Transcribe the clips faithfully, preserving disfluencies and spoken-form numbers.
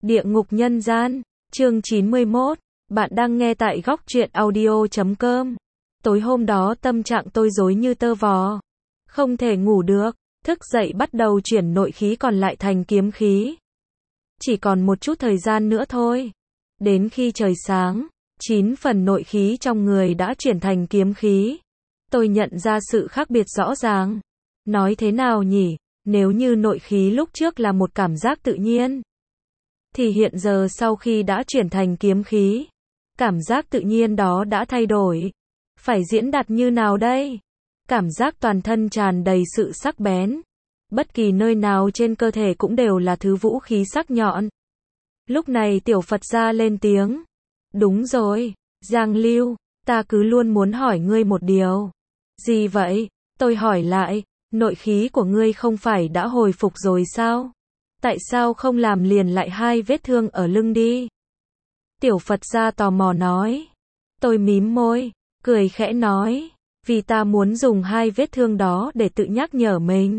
Địa ngục nhân gian, chương chín mươi mốt, bạn đang nghe tại góc truyện audio chấm com. Tối hôm đó tâm trạng tôi rối như tơ vò. Không thể ngủ được, thức dậy bắt đầu chuyển nội khí còn lại thành kiếm khí. Chỉ còn một chút thời gian nữa thôi. Đến khi trời sáng, chín phần nội khí trong người đã chuyển thành kiếm khí. Tôi nhận ra sự khác biệt rõ ràng. Nói thế nào nhỉ, nếu như nội khí lúc trước là một cảm giác tự nhiên, thì hiện giờ sau khi đã chuyển thành kiếm khí, cảm giác tự nhiên đó đã thay đổi. Phải diễn đạt như nào đây? Cảm giác toàn thân tràn đầy sự sắc bén. Bất kỳ nơi nào trên cơ thể cũng đều là thứ vũ khí sắc nhọn. Lúc này tiểu Phật gia lên tiếng. Đúng rồi, Giang Lưu, ta cứ luôn muốn hỏi ngươi một điều. Gì vậy? Tôi hỏi lại, nội khí của ngươi không phải đã hồi phục rồi sao? Tại sao không làm liền lại hai vết thương ở lưng đi? Tiểu Phật gia tò mò nói. Tôi mím môi, cười khẽ nói, vì ta muốn dùng hai vết thương đó để tự nhắc nhở mình.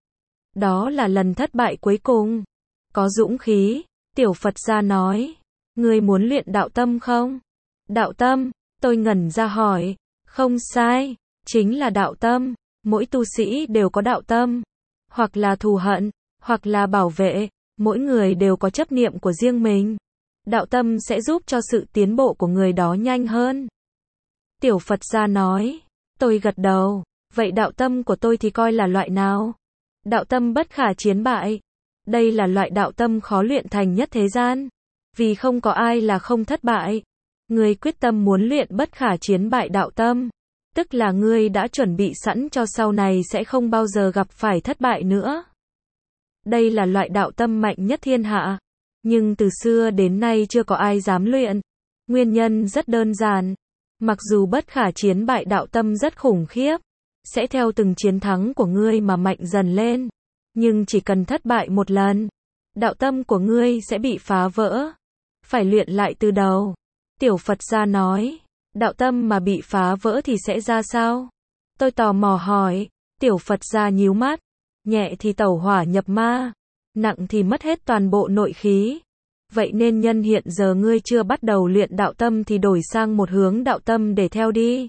Đó là lần thất bại cuối cùng. Có dũng khí, Tiểu Phật gia nói. Ngươi muốn luyện đạo tâm không? Đạo tâm, tôi ngẩn ra hỏi. Không sai, chính là đạo tâm. Mỗi tu sĩ đều có đạo tâm. Hoặc là thù hận, hoặc là bảo vệ. Mỗi người đều có chấp niệm của riêng mình. Đạo tâm sẽ giúp cho sự tiến bộ của người đó nhanh hơn. Tiểu Phật gia nói. Tôi gật đầu. Vậy đạo tâm của tôi thì coi là loại nào? Đạo tâm bất khả chiến bại. Đây là loại đạo tâm khó luyện thành nhất thế gian. Vì không có ai là không thất bại. Ngươi quyết tâm muốn luyện bất khả chiến bại đạo tâm. Tức là ngươi đã chuẩn bị sẵn cho sau này sẽ không bao giờ gặp phải thất bại nữa. Đây là loại đạo tâm mạnh nhất thiên hạ. Nhưng từ xưa đến nay chưa có ai dám luyện. Nguyên nhân rất đơn giản. Mặc dù bất khả chiến bại đạo tâm rất khủng khiếp, sẽ theo từng chiến thắng của ngươi mà mạnh dần lên. Nhưng chỉ cần thất bại một lần, đạo tâm của ngươi sẽ bị phá vỡ. Phải luyện lại từ đầu. Tiểu Phật gia nói, đạo tâm mà bị phá vỡ thì sẽ ra sao? Tôi tò mò hỏi. Tiểu Phật gia nhíu mắt. Nhẹ thì tẩu hỏa nhập ma, nặng thì mất hết toàn bộ nội khí. Vậy nên nhân hiện giờ ngươi chưa bắt đầu luyện đạo tâm thì đổi sang một hướng đạo tâm để theo đi.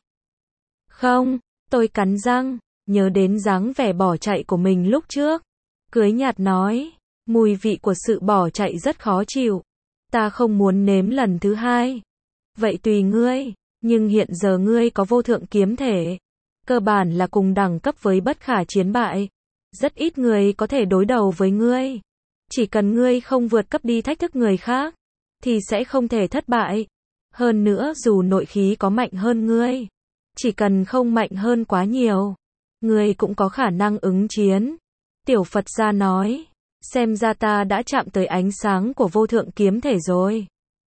Không, tôi cắn răng, nhớ đến dáng vẻ bỏ chạy của mình lúc trước. Cưới nhạt nói, mùi vị của sự bỏ chạy rất khó chịu. Ta không muốn nếm lần thứ hai. Vậy tùy ngươi, nhưng hiện giờ ngươi có vô thượng kiếm thể. Cơ bản là cùng đẳng cấp với bất khả chiến bại. Rất ít người có thể đối đầu với ngươi. Chỉ cần ngươi không vượt cấp đi thách thức người khác, thì sẽ không thể thất bại. Hơn nữa dù nội khí có mạnh hơn ngươi, chỉ cần không mạnh hơn quá nhiều, ngươi cũng có khả năng ứng chiến. Tiểu Phật gia nói, xem ra ta đã chạm tới ánh sáng của vô thượng kiếm thể rồi.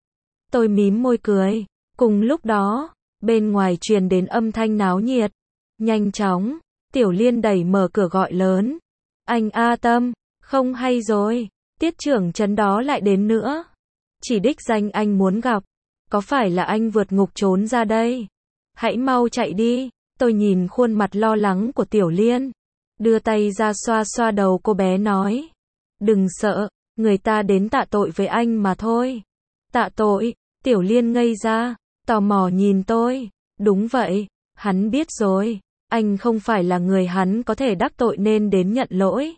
Tôi mím môi cười. Cùng lúc đó, bên ngoài truyền đến âm thanh náo nhiệt. Nhanh chóng, Tiểu Liên đẩy mở cửa gọi lớn. Anh A Tâm, không hay rồi, tiết trưởng trấn đó lại đến nữa. Chỉ đích danh anh muốn gặp. Có phải là anh vượt ngục trốn ra đây? Hãy mau chạy đi. Tôi nhìn khuôn mặt lo lắng của Tiểu Liên. Đưa tay ra xoa xoa đầu cô bé nói. Đừng sợ, người ta đến tạ tội với anh mà thôi. Tạ tội? Tiểu Liên ngây ra, tò mò nhìn tôi. Đúng vậy, hắn biết rồi. Anh không phải là người hắn có thể đắc tội nên đến nhận lỗi.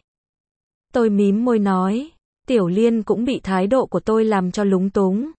Tôi mím môi nói. Tiểu Liên cũng bị thái độ của tôi làm cho lúng túng.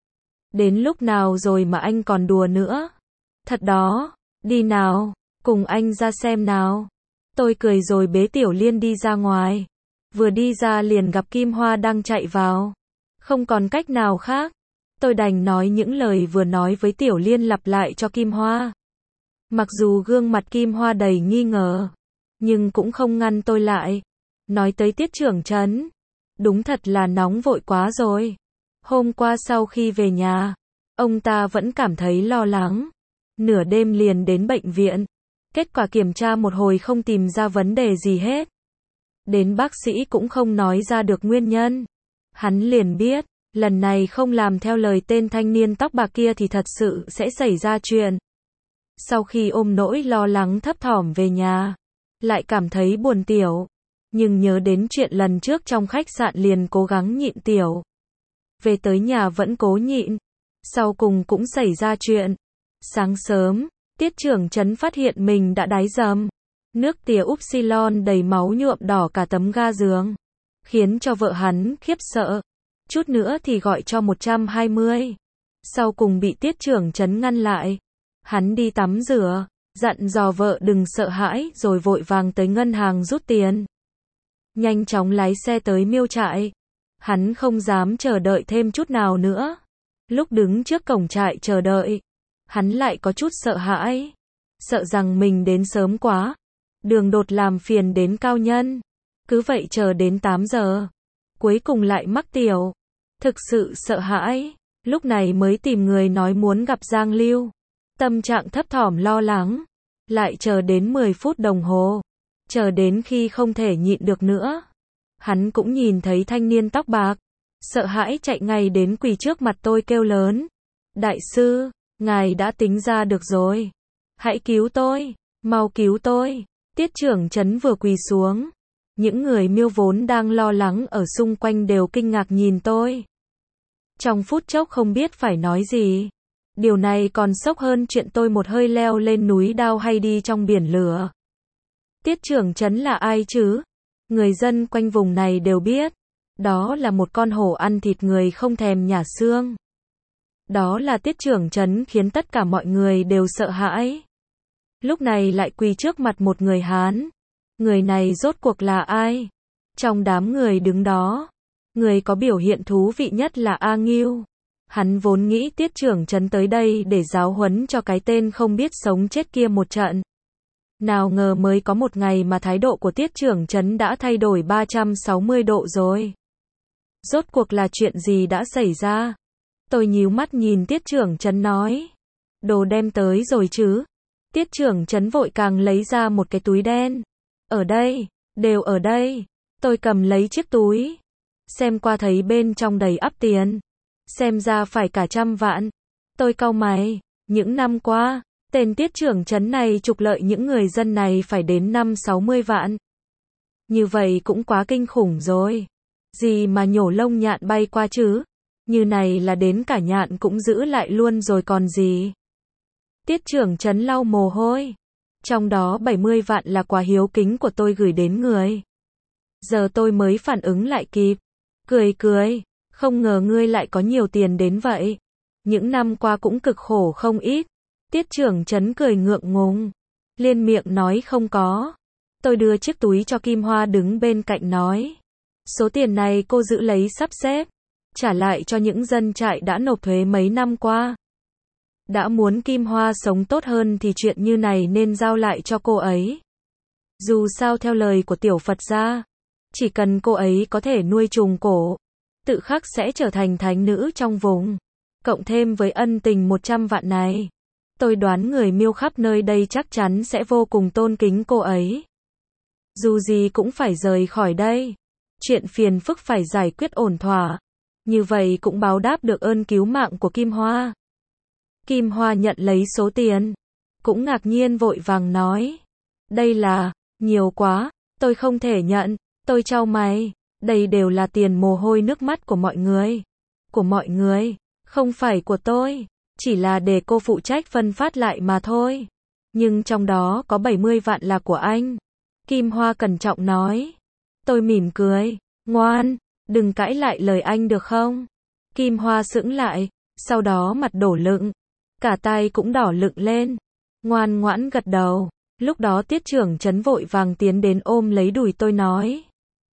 Đến lúc nào rồi mà anh còn đùa nữa? Thật đó, đi nào, cùng anh ra xem nào. Tôi cười rồi bế Tiểu Liên đi ra ngoài. Vừa đi ra liền gặp Kim Hoa đang chạy vào. Không còn cách nào khác. Tôi đành nói những lời vừa nói với Tiểu Liên lặp lại cho Kim Hoa. Mặc dù gương mặt Kim Hoa đầy nghi ngờ, nhưng cũng không ngăn tôi lại. Nói tới tiết trưởng trấn. Đúng thật là nóng vội quá rồi. Hôm qua sau khi về nhà, ông ta vẫn cảm thấy lo lắng. Nửa đêm liền đến bệnh viện. Kết quả kiểm tra một hồi không tìm ra vấn đề gì hết. Đến bác sĩ cũng không nói ra được nguyên nhân. Hắn liền biết, lần này không làm theo lời tên thanh niên tóc bạc kia thì thật sự sẽ xảy ra chuyện. Sau khi ôm nỗi lo lắng thấp thỏm về nhà, lại cảm thấy buồn tiểu. Nhưng nhớ đến chuyện lần trước trong khách sạn liền cố gắng nhịn tiểu. Về tới nhà vẫn cố nhịn. Sau cùng cũng xảy ra chuyện. Sáng sớm, Tiết trưởng trấn phát hiện mình đã đái dầm. Nước tía upsilon đầy máu nhuộm đỏ cả tấm ga giường. Khiến cho vợ hắn khiếp sợ. Chút nữa thì gọi cho một trăm hai mươi. Sau cùng bị tiết trưởng trấn ngăn lại. Hắn đi tắm rửa, dặn dò vợ đừng sợ hãi rồi vội vàng tới ngân hàng rút tiền. Nhanh chóng lái xe tới miêu trại. Hắn không dám chờ đợi thêm chút nào nữa. Lúc đứng trước cổng trại chờ đợi, hắn lại có chút sợ hãi. Sợ rằng mình đến sớm quá. Đường đột làm phiền đến cao nhân. Cứ vậy chờ đến tám giờ. Cuối cùng lại mắc tiểu. Thực sự sợ hãi. Lúc này mới tìm người nói muốn gặp Giang Lưu. Tâm trạng thấp thỏm lo lắng. Lại chờ đến mười phút đồng hồ. Chờ đến khi không thể nhịn được nữa. Hắn cũng nhìn thấy thanh niên tóc bạc. Sợ hãi chạy ngay đến quỳ trước mặt tôi kêu lớn. Đại sư, ngài đã tính ra được rồi. Hãy cứu tôi, mau cứu tôi. Tiết trưởng trấn vừa quỳ xuống. Những người miêu vốn đang lo lắng ở xung quanh đều kinh ngạc nhìn tôi. Trong phút chốc không biết phải nói gì. Điều này còn sốc hơn chuyện tôi một hơi leo lên núi đao hay đi trong biển lửa. Tiết trưởng trấn là ai chứ? Người dân quanh vùng này đều biết. Đó là một con hổ ăn thịt người không thèm nhả xương. Đó là tiết trưởng trấn khiến tất cả mọi người đều sợ hãi. Lúc này lại quỳ trước mặt một người Hán. Người này rốt cuộc là ai? Trong đám người đứng đó, người có biểu hiện thú vị nhất là A Ngưu. Hắn vốn nghĩ tiết trưởng trấn tới đây để giáo huấn cho cái tên không biết sống chết kia một trận. Nào ngờ mới có một ngày mà thái độ của tiết trưởng trấn đã thay đổi ba trăm sáu mươi độ rồi. Rốt cuộc là chuyện gì đã xảy ra? Tôi nhíu mắt nhìn tiết trưởng trấn nói. Đồ đem tới rồi chứ? Tiết trưởng trấn vội càng lấy ra một cái túi đen. Ở đây, đều ở đây. Tôi cầm lấy chiếc túi. Xem qua thấy bên trong đầy ắp tiền. Xem ra phải cả trăm vạn. Tôi cau mày. Những năm qua, tên tiết trưởng trấn này trục lợi những người dân này phải đến năm sáu mươi vạn. Như vậy cũng quá kinh khủng rồi. Gì mà nhổ lông nhạn bay qua chứ? Như này là đến cả nhạn cũng giữ lại luôn rồi còn gì. Tiết trưởng trấn lau mồ hôi. Trong đó bảy mươi vạn là quà hiếu kính của tôi gửi đến người. Giờ tôi mới phản ứng lại kịp. Cười cười. Không ngờ ngươi lại có nhiều tiền đến vậy. Những năm qua cũng cực khổ không ít. Tiết trưởng trấn cười ngượng ngùng. Liên miệng nói không có. Tôi đưa chiếc túi cho Kim Hoa đứng bên cạnh nói. Số tiền này cô giữ lấy sắp xếp. Trả lại cho những dân trại đã nộp thuế mấy năm qua. Đã muốn Kim Hoa sống tốt hơn thì chuyện như này nên giao lại cho cô ấy. Dù sao theo lời của tiểu Phật gia, chỉ cần cô ấy có thể nuôi trùng cổ, tự khắc sẽ trở thành thánh nữ trong vùng. Cộng thêm với ân tình một trăm vạn này, tôi đoán người miêu khắp nơi đây chắc chắn sẽ vô cùng tôn kính cô ấy. Dù gì cũng phải rời khỏi đây. Chuyện phiền phức phải giải quyết ổn thỏa. Như vậy cũng báo đáp được ơn cứu mạng của Kim Hoa. Kim Hoa nhận lấy số tiền. Cũng ngạc nhiên vội vàng nói. Đây là, nhiều quá, tôi không thể nhận. Tôi chau mày. Đây đều là tiền mồ hôi nước mắt của mọi người. Của mọi người, không phải của tôi. Chỉ là để cô phụ trách phân phát lại mà thôi. Nhưng trong đó có bảy mươi vạn là của anh. Kim Hoa cẩn trọng nói. Tôi mỉm cười. Ngoan, đừng cãi lại lời anh được không? Kim Hoa sững lại. Sau đó mặt đổ lựng. Cả tay cũng đỏ lựng lên. Ngoan ngoãn gật đầu. Lúc đó tiết trưởng trấn vội vàng tiến đến ôm lấy đùi tôi nói.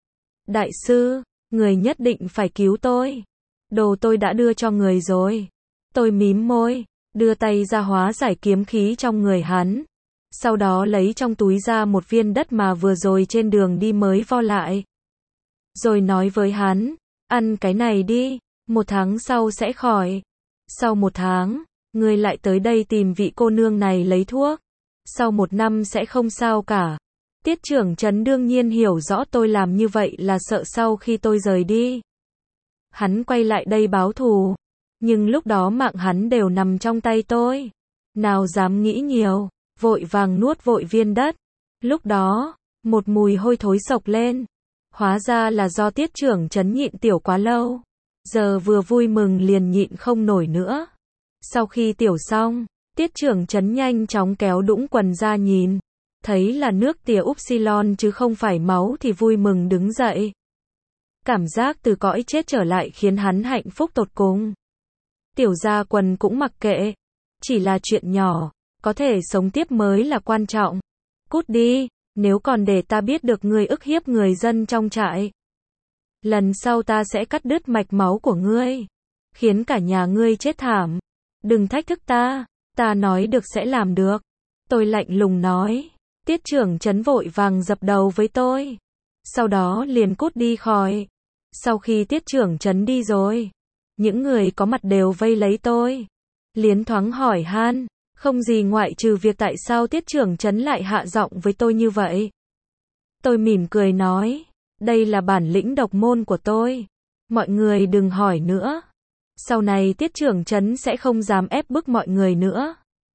Đại sư, người nhất định phải cứu tôi. Đồ tôi đã đưa cho người rồi. Tôi mím môi, đưa tay ra hóa giải kiếm khí trong người hắn. Sau đó lấy trong túi ra một viên đất mà vừa rồi trên đường đi mới vo lại. Rồi nói với hắn, ăn cái này đi, một tháng sau sẽ khỏi. Sau một tháng, người lại tới đây tìm vị cô nương này lấy thuốc. Sau một năm sẽ không sao cả. Tiết trưởng trấn đương nhiên hiểu rõ tôi làm như vậy là sợ sau khi tôi rời đi, hắn quay lại đây báo thù. Nhưng lúc đó mạng hắn đều nằm trong tay tôi. Nào dám nghĩ nhiều, vội vàng nuốt vội viên đất. Lúc đó, một mùi hôi thối sộc lên. Hóa ra là do tiết trưởng trấn nhịn tiểu quá lâu. giờ vừa vui mừng liền nhịn không nổi nữa. Sau khi tiểu xong, Tiết Trưởng Trấn nhanh chóng kéo đũng quần ra nhìn, thấy là nước tỉa upsilon chứ không phải máu thì vui mừng đứng dậy. Cảm giác từ cõi chết trở lại khiến hắn hạnh phúc tột cùng. Tiểu gia quần cũng mặc kệ, chỉ là chuyện nhỏ, có thể sống tiếp mới là quan trọng. Cút đi, nếu còn để ta biết được ngươi ức hiếp người dân trong trại. Lần sau ta sẽ cắt đứt mạch máu của ngươi, khiến cả nhà ngươi chết thảm. Đừng thách thức ta, ta nói được sẽ làm được. Tôi lạnh lùng nói. Tiết Trưởng Trấn vội vàng dập đầu với tôi. Sau đó liền cút đi khỏi. Sau khi Tiết Trưởng Trấn đi rồi, những người có mặt đều vây lấy tôi. Liến thoáng hỏi han, không gì ngoại trừ việc tại sao Tiết Trưởng Trấn lại hạ giọng với tôi như vậy. Tôi mỉm cười nói, đây là bản lĩnh độc môn của tôi. Mọi người đừng hỏi nữa. Sau này Tiết Trưởng Trấn sẽ không dám ép bức mọi người nữa.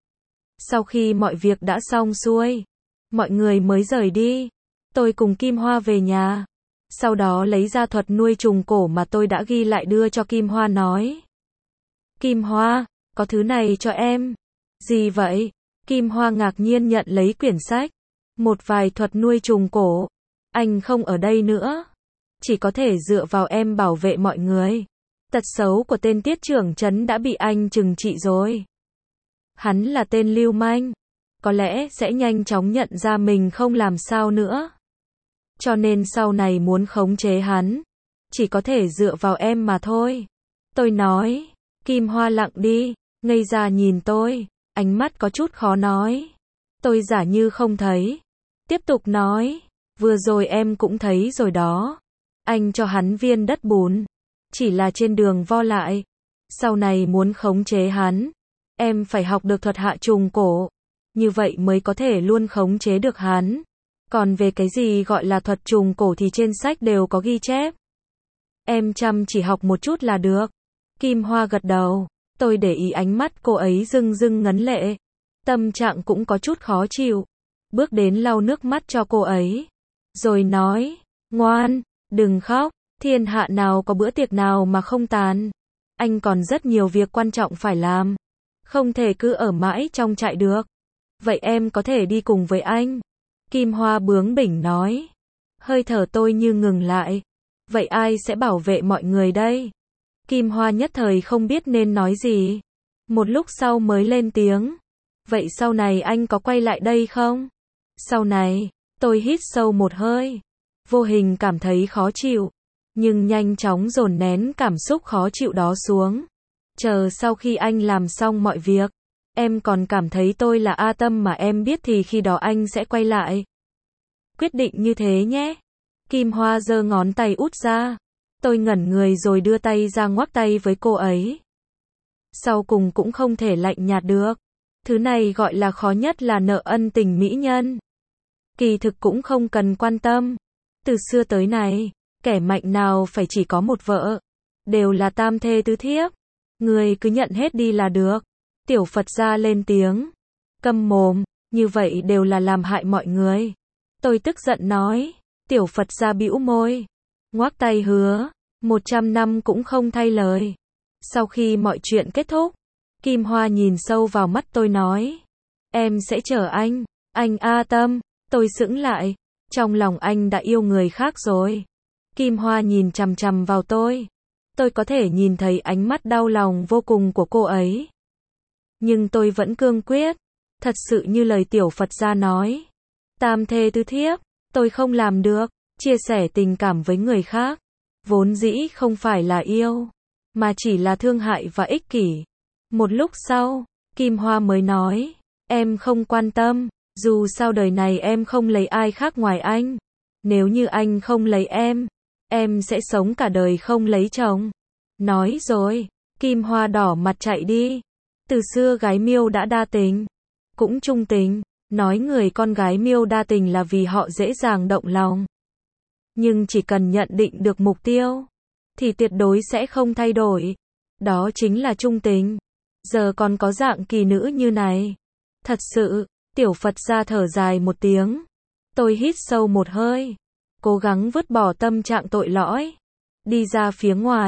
Sau khi mọi việc đã xong xuôi, mọi người mới rời đi. Tôi cùng Kim Hoa về nhà. Sau đó lấy ra thuật nuôi trùng cổ mà tôi đã ghi lại đưa cho Kim Hoa nói. Kim Hoa, có thứ này cho em. Gì vậy? Kim Hoa ngạc nhiên nhận lấy quyển sách. Một vài thuật nuôi trùng cổ. Anh không ở đây nữa. Chỉ có thể dựa vào em bảo vệ mọi người. Tật xấu của tên Tiết Trưởng Trấn đã bị anh trừng trị rồi. Hắn là tên lưu manh. Có lẽ sẽ nhanh chóng nhận ra mình không làm sao nữa. Cho nên sau này muốn khống chế hắn, chỉ có thể dựa vào em mà thôi. Tôi nói. Kim Hoa lặng đi, ngây ra nhìn tôi, ánh mắt có chút khó nói. Tôi giả như không thấy. Tiếp tục nói. Vừa rồi em cũng thấy rồi đó. Anh cho hắn viên đất bùn. Chỉ là trên đường vo lại. Sau này muốn khống chế hắn, em phải học được thuật hạ trùng cổ. Như vậy mới có thể luôn khống chế được hắn. Còn về cái gì gọi là thuật trùng cổ thì trên sách đều có ghi chép. Em chăm chỉ học một chút là được. Kim Hoa gật đầu. Tôi để ý ánh mắt cô ấy rưng rưng ngấn lệ. Tâm trạng cũng có chút khó chịu. Bước đến lau nước mắt cho cô ấy. Rồi nói, ngoan, đừng khóc. Thiên hạ nào có bữa tiệc nào mà không tàn. Anh còn rất nhiều việc quan trọng phải làm. Không thể cứ ở mãi trong trại được. Vậy em có thể đi cùng với anh. Kim Hoa bướng bỉnh nói. Hơi thở tôi như ngừng lại. Vậy ai sẽ bảo vệ mọi người đây? Kim Hoa nhất thời không biết nên nói gì. Một lúc sau mới lên tiếng. Vậy sau này anh có quay lại đây không? Sau này, tôi hít sâu một hơi. Vô hình cảm thấy khó chịu. Nhưng nhanh chóng dồn nén cảm xúc khó chịu đó xuống. Chờ sau khi anh làm xong mọi việc, em còn cảm thấy tôi là A Tâm mà em biết thì khi đó anh sẽ quay lại. Quyết định như thế nhé. Kim Hoa giơ ngón tay út ra. Tôi ngẩn người rồi đưa tay ra ngoắc tay với cô ấy. Sau cùng cũng không thể lạnh nhạt được. Thứ này gọi là khó nhất là nợ ân tình mỹ nhân. Kỳ thực cũng không cần quan tâm. Từ xưa tới nay, kẻ mạnh nào phải chỉ có một vợ. Đều là tam thê tứ thiếp. Người cứ nhận hết đi là được. Tiểu Phật gia lên tiếng. Câm mồm, như vậy đều là làm hại mọi người. Tôi tức giận nói. Tiểu Phật gia bĩu môi. Ngoác tay hứa. Một trăm năm cũng không thay lời. Sau khi mọi chuyện kết thúc, Kim Hoa nhìn sâu vào mắt tôi nói. Em sẽ chờ anh. Anh A Tâm. Tôi sững lại. Trong lòng anh đã yêu người khác rồi. Kim Hoa nhìn chằm chằm vào tôi. Tôi có thể nhìn thấy ánh mắt đau lòng vô cùng của cô ấy. Nhưng tôi vẫn cương quyết. Thật sự như lời Tiểu Phật gia nói. Tam thê tứ thiếp, tôi không làm được. Chia sẻ tình cảm với người khác. Vốn dĩ không phải là yêu, mà chỉ là thương hại và ích kỷ. Một lúc sau, Kim Hoa mới nói. Em không quan tâm. Dù sao đời này em không lấy ai khác ngoài anh. Nếu như anh không lấy em, em sẽ sống cả đời không lấy chồng. Nói rồi, Kim Hoa đỏ mặt chạy đi. Từ xưa gái Miêu đã đa tình, cũng trung tình. Nói người con gái Miêu đa tình là vì họ dễ dàng động lòng. Nhưng chỉ cần nhận định được mục tiêu, thì tuyệt đối sẽ không thay đổi. Đó chính là trung tình. Giờ còn có dạng kỳ nữ như này. Thật sự, Tiểu Phật gia thở dài một tiếng. Tôi hít sâu một hơi. Cố gắng vứt bỏ tâm trạng tội lỗi. Đi ra phía ngoài.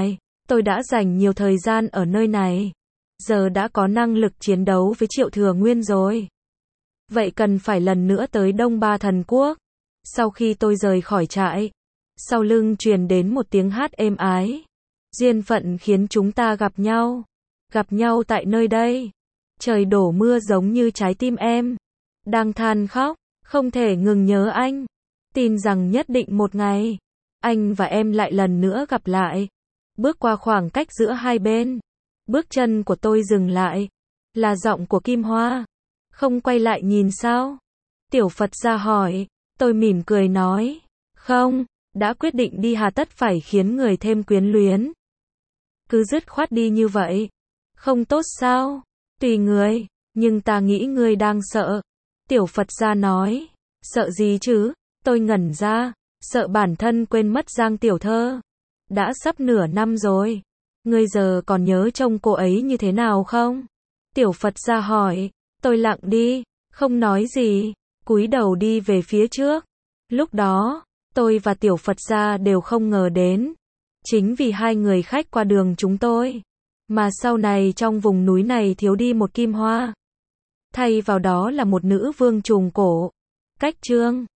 Tôi đã dành nhiều thời gian ở nơi này. Giờ đã có năng lực chiến đấu với Triệu Thừa Nguyên rồi. Vậy cần phải lần nữa tới Đông Ba Thần Quốc. Sau khi tôi rời khỏi trại, sau lưng truyền đến một tiếng hát êm ái. Duyên phận khiến chúng ta gặp nhau. Gặp nhau tại nơi đây. Trời đổ mưa giống như trái tim em. Đang than khóc, không thể ngừng nhớ anh. Tin rằng nhất định một ngày, anh và em lại lần nữa gặp lại. Bước qua khoảng cách giữa hai bên. Bước chân của tôi dừng lại. Là giọng của Kim Hoa. Không quay lại nhìn sao? Tiểu Phật gia hỏi. Tôi mỉm cười nói. Không, đã quyết định đi hà tất phải khiến người thêm quyến luyến. Cứ dứt khoát đi như vậy. Không tốt sao? Tùy người, nhưng ta nghĩ ngươi đang sợ. Tiểu Phật gia nói. Sợ gì chứ? Tôi ngẩn ra. Sợ bản thân quên mất Giang tiểu thơ. Đã sắp nửa năm rồi. Ngươi giờ còn nhớ trông cô ấy như thế nào không? Tiểu Phật gia hỏi. Tôi lặng đi, không nói gì, cúi đầu đi về phía trước. Lúc đó, tôi và Tiểu Phật gia đều không ngờ đến. Chính vì hai người khách qua đường chúng tôi, mà sau này trong vùng núi này thiếu đi một Kim Hoa. Thay vào đó là một nữ vương trùng cổ. Cách chương